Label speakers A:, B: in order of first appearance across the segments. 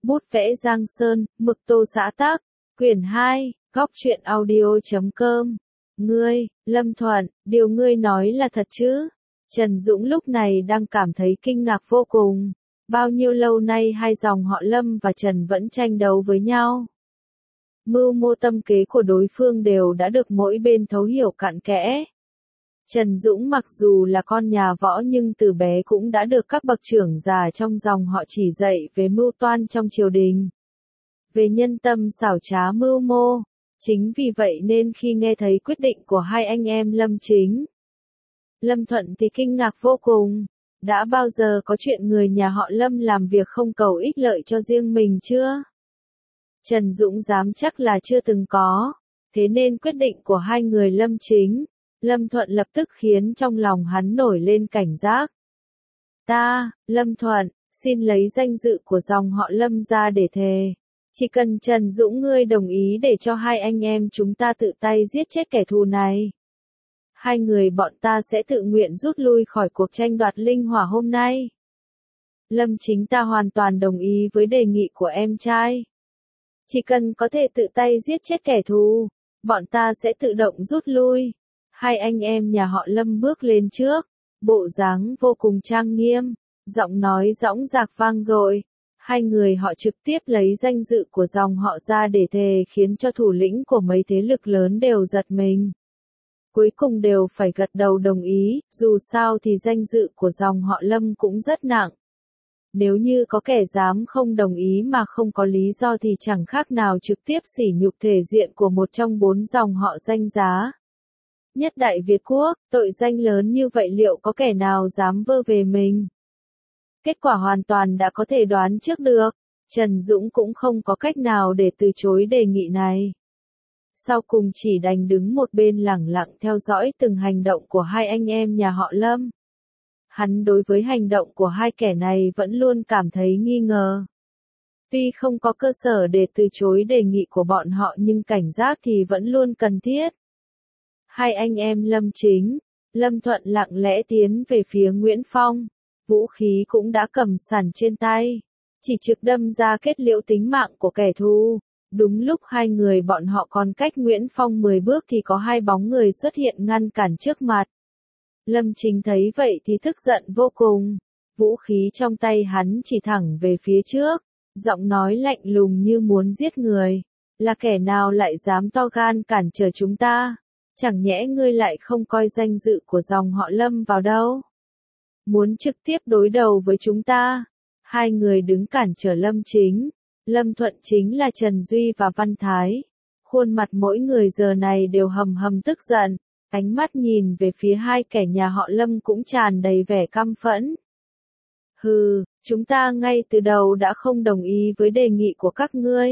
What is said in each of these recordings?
A: Bút vẽ Giang Sơn, mực tô xã tác, quyển 2, góc truyện audio.com. Ngươi, Lâm Thuận, điều ngươi nói là thật chứ? Trần Dũng lúc này đang cảm thấy kinh ngạc vô cùng. Bao nhiêu lâu nay hai dòng họ Lâm và Trần vẫn tranh đấu với nhau. Mưu mô tâm kế của đối phương đều đã được mỗi bên thấu hiểu cặn kẽ. Trần Dũng mặc dù là con nhà võ nhưng từ bé cũng đã được các bậc trưởng già trong dòng họ chỉ dạy về mưu toan trong triều đình. Về nhân tâm xảo trá mưu mô. Chính vì vậy nên khi nghe thấy quyết định của hai anh em Lâm Chính, Lâm Thuận thì kinh ngạc vô cùng. Đã bao giờ có chuyện người nhà họ Lâm làm việc không cầu ích lợi cho riêng mình chưa? Trần Dũng dám chắc là chưa từng có. Thế nên quyết định của hai người Lâm Chính, Lâm Thuận lập tức khiến trong lòng hắn nổi lên cảnh giác. Ta, Lâm Thuận, xin lấy danh dự của dòng họ Lâm ra để thề. Chỉ cần Trần Dũng ngươi đồng ý để cho hai anh em chúng ta tự tay giết chết kẻ thù này, hai người bọn ta sẽ tự nguyện rút lui khỏi cuộc tranh đoạt linh hỏa hôm nay. Lâm Chính ta hoàn toàn đồng ý với đề nghị của em trai. Chỉ cần có thể tự tay giết chết kẻ thù, bọn ta sẽ tự động rút lui. Hai anh em nhà họ Lâm bước lên trước, bộ dáng vô cùng trang nghiêm, giọng nói dõng dạc vang dội. Hai người họ trực tiếp lấy danh dự của dòng họ ra để thề khiến cho thủ lĩnh của mấy thế lực lớn đều giật mình. Cuối cùng đều phải gật đầu đồng ý, dù sao thì danh dự của dòng họ Lâm cũng rất nặng. Nếu như có kẻ dám không đồng ý mà không có lý do thì chẳng khác nào trực tiếp sỉ nhục thể diện của một trong bốn dòng họ danh giá nhất Đại Việt Quốc. Tội danh lớn như vậy liệu có kẻ nào dám vơ về mình? Kết quả hoàn toàn đã có thể đoán trước được. Trần Dũng cũng không có cách nào để từ chối đề nghị này. Sau cùng chỉ đành đứng một bên lẳng lặng theo dõi từng hành động của hai anh em nhà họ Lâm. Hắn đối với hành động của hai kẻ này vẫn luôn cảm thấy nghi ngờ. Tuy không có cơ sở để từ chối đề nghị của bọn họ nhưng cảnh giác thì vẫn luôn cần thiết. Hai anh em Lâm Chính, Lâm Thuận lặng lẽ tiến về phía Nguyễn Phong. Vũ khí cũng đã cầm sẵn trên tay, chỉ trực đâm ra kết liễu tính mạng của kẻ thù. Đúng lúc hai người bọn họ còn cách Nguyễn Phong 10 bước thì có hai bóng người xuất hiện ngăn cản trước mặt. Lâm Chính thấy vậy thì tức giận vô cùng. Vũ khí trong tay hắn chỉ thẳng về phía trước, giọng nói lạnh lùng như muốn giết người. Là kẻ nào lại dám to gan cản trở chúng ta? Chẳng nhẽ ngươi lại không coi danh dự của dòng họ Lâm vào đâu? Muốn trực tiếp đối đầu với chúng ta? Hai người đứng cản trở Lâm Chính. Lâm Thuận chính là Trần Duy và Văn Thái. Khuôn mặt mỗi người giờ này đều hầm hầm tức giận, ánh mắt nhìn về phía hai kẻ nhà họ Lâm cũng tràn đầy vẻ căm phẫn. Hừ, chúng ta ngay từ đầu đã không đồng ý với đề nghị của các ngươi.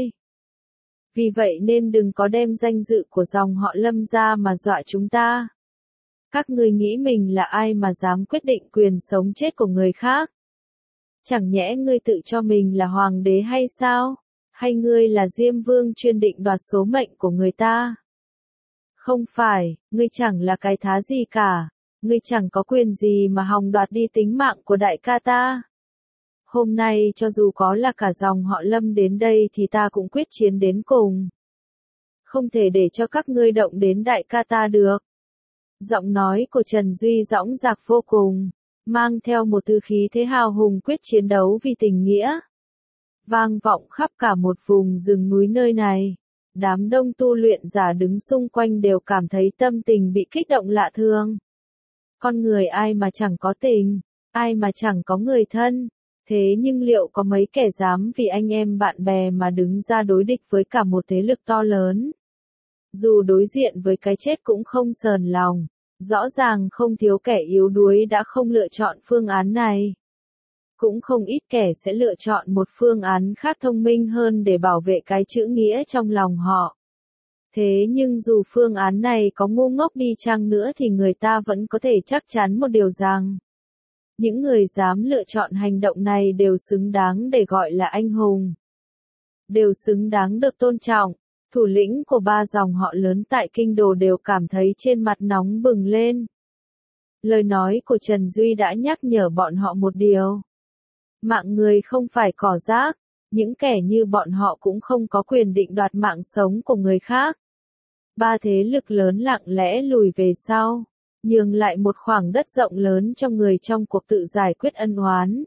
A: Vì vậy nên đừng có đem danh dự của dòng họ Lâm ra mà dọa chúng ta. Các ngươi nghĩ mình là ai mà dám quyết định quyền sống chết của người khác? Chẳng nhẽ ngươi tự cho mình là hoàng đế hay sao? Hay ngươi là Diêm Vương chuyên định đoạt số mệnh của người ta? Không phải, ngươi chẳng là cái thá gì cả. Ngươi chẳng có quyền gì mà hòng đoạt đi tính mạng của đại ca ta. Hôm nay cho dù có là cả dòng họ Lâm đến đây thì ta cũng quyết chiến đến cùng. Không thể để cho các ngươi động đến đại ca ta được. Giọng nói của Trần Duy dõng dạc vô cùng, mang theo một tư khí thế hào hùng quyết chiến đấu vì tình nghĩa. Vang vọng khắp cả một vùng rừng núi nơi này. Đám đông tu luyện giả đứng xung quanh đều cảm thấy tâm tình bị kích động lạ thường. Con người ai mà chẳng có tình, ai mà chẳng có người thân. Thế nhưng liệu có mấy kẻ dám vì anh em bạn bè mà đứng ra đối địch với cả một thế lực to lớn? Dù đối diện với cái chết cũng không sờn lòng. Rõ ràng không thiếu kẻ yếu đuối đã không lựa chọn phương án này. Cũng không ít kẻ sẽ lựa chọn một phương án khác thông minh hơn để bảo vệ cái chữ nghĩa trong lòng họ. Thế nhưng dù phương án này có ngu ngốc đi chăng nữa thì người ta vẫn có thể chắc chắn một điều rằng những người dám lựa chọn hành động này đều xứng đáng để gọi là anh hùng. Đều xứng đáng được tôn trọng. Thủ lĩnh của ba dòng họ lớn tại kinh đô đều cảm thấy trên mặt nóng bừng lên. Lời nói của Trần Duy đã nhắc nhở bọn họ một điều. Mạng người không phải cỏ rác, những kẻ như bọn họ cũng không có quyền định đoạt mạng sống của người khác. Ba thế lực lớn lặng lẽ lùi về sau, nhường lại một khoảng đất rộng lớn cho người trong cuộc tự giải quyết ân oán.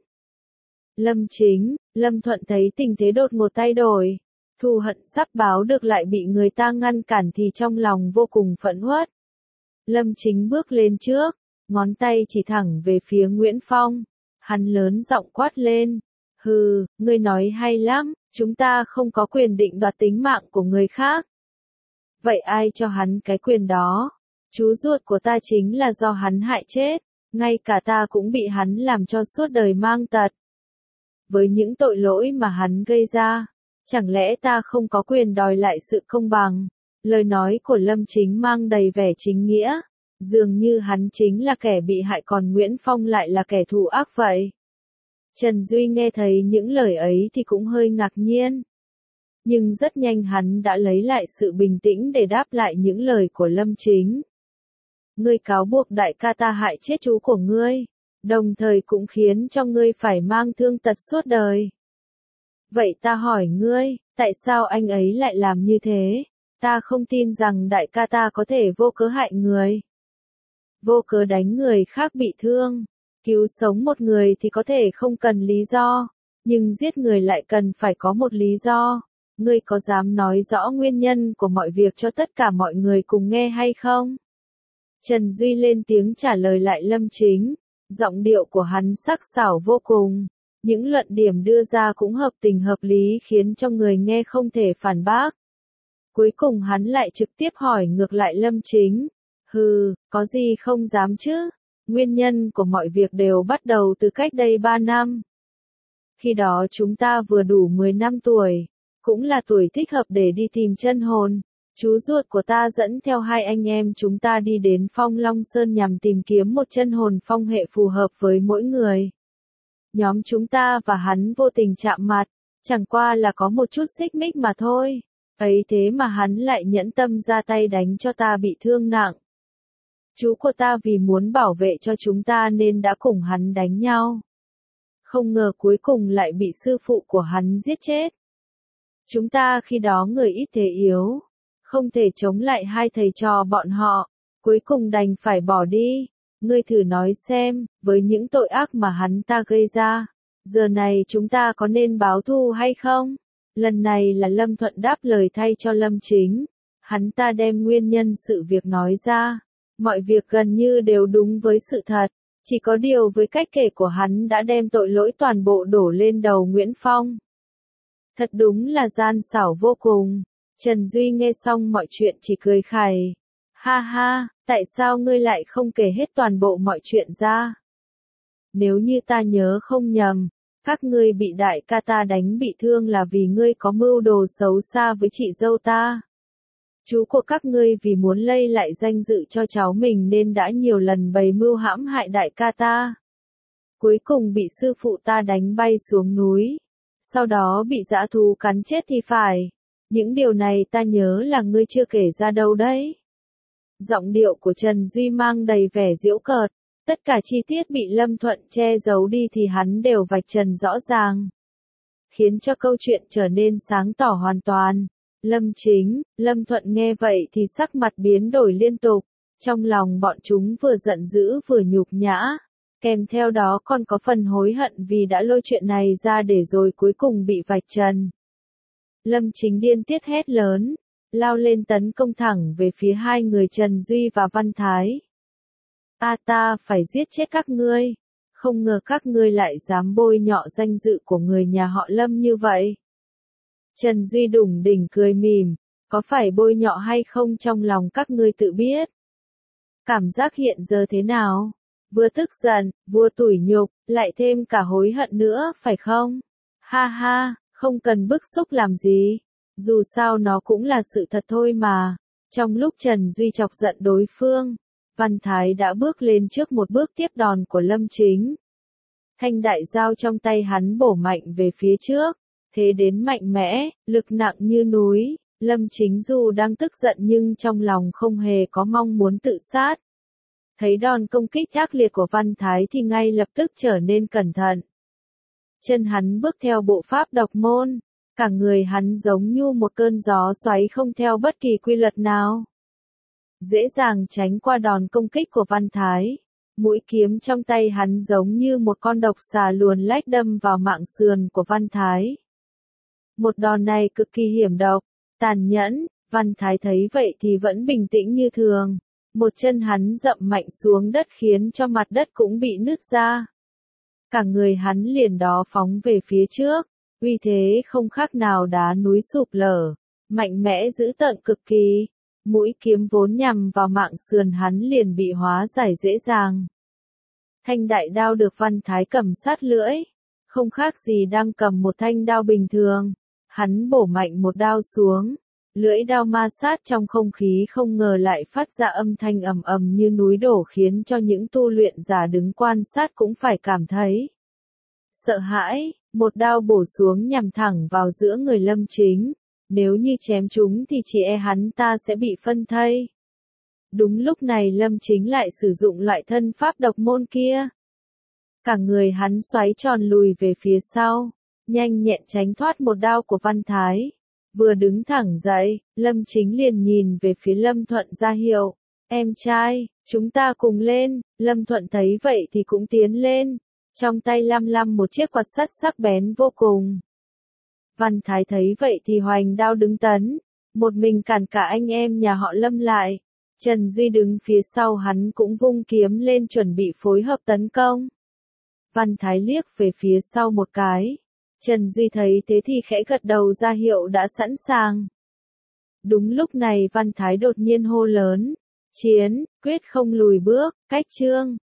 A: Lâm Chính, Lâm Thuận thấy tình thế đột ngột thay đổi, thù hận sắp báo được lại bị người ta ngăn cản thì trong lòng vô cùng phẫn uất. Lâm Chính bước lên trước, ngón tay chỉ thẳng về phía Nguyễn Phong, hắn lớn giọng quát lên, hừ, ngươi nói hay lắm, chúng ta không có quyền định đoạt tính mạng của người khác. Vậy ai cho hắn cái quyền đó? Chú ruột của ta chính là do hắn hại chết, ngay cả ta cũng bị hắn làm cho suốt đời mang tật. Với những tội lỗi mà hắn gây ra, chẳng lẽ ta không có quyền đòi lại sự công bằng? Lời nói của Lâm Chính mang đầy vẻ chính nghĩa, dường như hắn chính là kẻ bị hại còn Nguyễn Phong lại là kẻ thù ác vậy. Trần Duy nghe thấy những lời ấy thì cũng hơi ngạc nhiên. Nhưng rất nhanh hắn đã lấy lại sự bình tĩnh để đáp lại những lời của Lâm Chính. Ngươi cáo buộc đại ca ta hại chết chú của ngươi, đồng thời cũng khiến cho ngươi phải mang thương tật suốt đời. Vậy ta hỏi ngươi, tại sao anh ấy lại làm như thế? Ta không tin rằng đại ca ta có thể vô cớ hại người. Vô cớ đánh người khác bị thương. Cứu sống một người thì có thể không cần lý do, nhưng giết người lại cần phải có một lý do. Ngươi có dám nói rõ nguyên nhân của mọi việc cho tất cả mọi người cùng nghe hay không? Trần Duy lên tiếng trả lời lại Lâm Chính, giọng điệu của hắn sắc sảo vô cùng. Những luận điểm đưa ra cũng hợp tình hợp lý khiến cho người nghe không thể phản bác. Cuối cùng hắn lại trực tiếp hỏi ngược lại Lâm Chính. Hừ, có gì không dám chứ? Nguyên nhân của mọi việc đều bắt đầu từ cách đây 3 năm. Khi đó chúng ta vừa đủ 10 năm tuổi, cũng là tuổi thích hợp để đi tìm chân hồn. Chú ruột của ta dẫn theo hai anh em chúng ta đi đến Phong Long Sơn nhằm tìm kiếm một chân hồn phong hệ phù hợp với mỗi người. Nhóm chúng ta và hắn vô tình chạm mặt, chẳng qua là có một chút xích mích mà thôi. Ấy thế mà hắn lại nhẫn tâm ra tay đánh cho ta bị thương nặng. Chú của ta vì muốn bảo vệ cho chúng ta nên đã cùng hắn đánh nhau. Không ngờ cuối cùng lại bị sư phụ của hắn giết chết. Chúng ta khi đó người ít thế yếu, không thể chống lại hai thầy trò bọn họ, cuối cùng đành phải bỏ đi. Ngươi thử nói xem, với những tội ác mà hắn ta gây ra, giờ này chúng ta có nên báo thù hay không? Lần này là Lâm Thuận đáp lời thay cho Lâm Chính. Hắn ta đem nguyên nhân sự việc nói ra. Mọi việc gần như đều đúng với sự thật, chỉ có điều với cách kể của hắn đã đem tội lỗi toàn bộ đổ lên đầu Nguyễn Phong. Thật đúng là gian xảo vô cùng. Trần Duy nghe xong mọi chuyện chỉ cười khẩy. Ha ha, tại sao ngươi lại không kể hết toàn bộ mọi chuyện ra? Nếu như ta nhớ không nhầm, các ngươi bị đại ca ta đánh bị thương là vì ngươi có mưu đồ xấu xa với chị dâu ta. Chú của các ngươi vì muốn lây lại danh dự cho cháu mình nên đã nhiều lần bày mưu hãm hại đại ca ta. Cuối cùng bị sư phụ ta đánh bay xuống núi. Sau đó bị dã thú cắn chết thì phải. Những điều này ta nhớ là ngươi chưa kể ra đâu đấy. Giọng điệu của Trần Duy mang đầy vẻ giễu cợt. Tất cả chi tiết bị Lâm Thuận che giấu đi thì hắn đều vạch trần rõ ràng. Khiến cho câu chuyện trở nên sáng tỏ hoàn toàn. Lâm Chính, Lâm Thuận nghe vậy thì sắc mặt biến đổi liên tục, trong lòng bọn chúng vừa giận dữ vừa nhục nhã, kèm theo đó còn có phần hối hận vì đã lôi chuyện này ra để rồi cuối cùng bị vạch trần. Lâm Chính điên tiết hét lớn, lao lên tấn công thẳng về phía hai người Trần Duy và Văn Thái. Ta phải giết chết các ngươi, không ngờ các ngươi lại dám bôi nhọ danh dự của người nhà họ Lâm như vậy. Trần Duy đủng đỉnh cười mỉm, có phải bôi nhọ hay không trong lòng các ngươi tự biết. Cảm giác hiện giờ thế nào? Vừa tức giận, vừa tủi nhục, lại thêm cả hối hận nữa, phải không? Ha ha, không cần bức xúc làm gì. Dù sao nó cũng là sự thật thôi mà. Trong lúc Trần Duy chọc giận đối phương, Văn Thái đã bước lên trước một bước tiếp đòn của Lâm Chính. Thanh đại dao trong tay hắn bổ mạnh về phía trước. Thế đến mạnh mẽ, lực nặng như núi, Lâm Chính dù đang tức giận nhưng trong lòng không hề có mong muốn tự sát. Thấy đòn công kích ác liệt của Văn Thái thì ngay lập tức trở nên cẩn thận. Chân hắn bước theo bộ pháp độc môn, cả người hắn giống như một cơn gió xoáy không theo bất kỳ quy luật nào. Dễ dàng tránh qua đòn công kích của Văn Thái. Mũi kiếm trong tay hắn giống như một con độc xà luồn lách đâm vào mạng sườn của Văn Thái. Một đòn này cực kỳ hiểm độc, tàn nhẫn, Văn Thái thấy vậy thì vẫn bình tĩnh như thường. Một chân hắn dậm mạnh xuống đất khiến cho mặt đất cũng bị nứt ra. Cả người hắn liền đó phóng về phía trước, uy thế không khác nào đá núi sụp lở, mạnh mẽ dữ tợn cực kỳ. Mũi kiếm vốn nhằm vào mạng sườn hắn liền bị hóa giải dễ dàng. Thanh đại đao được Văn Thái cầm sát lưỡi, không khác gì đang cầm một thanh đao bình thường. Hắn bổ mạnh một đao xuống, lưỡi đao ma sát trong không khí không ngờ lại phát ra âm thanh ầm ầm như núi đổ khiến cho những tu luyện giả đứng quan sát cũng phải cảm thấy sợ hãi. Một đao bổ xuống nhằm thẳng vào giữa người Lâm Chính. Nếu như chém chúng thì chỉ e hắn ta sẽ bị phân thây. Đúng lúc này Lâm Chính lại sử dụng loại thân pháp độc môn kia. Cả người hắn xoáy tròn lùi về phía sau, nhanh nhẹn tránh thoát một đao của Văn Thái. Vừa đứng thẳng dậy, Lâm Chính liền nhìn về phía Lâm Thuận ra hiệu. Em trai, chúng ta cùng lên. Lâm Thuận thấy vậy thì cũng tiến lên. Trong tay lăm lăm một chiếc quạt sắt sắc bén vô cùng. Văn Thái thấy vậy thì hoành đao đứng tấn, một mình cản cả anh em nhà họ Lâm lại. Trần Duy đứng phía sau hắn cũng vung kiếm lên chuẩn bị phối hợp tấn công. Văn Thái liếc về phía sau một cái. Trần Duy thấy thế thì khẽ gật đầu ra hiệu đã sẵn sàng. Đúng lúc này Văn Thái đột nhiên hô lớn. Chiến, quyết không lùi bước, cách chương.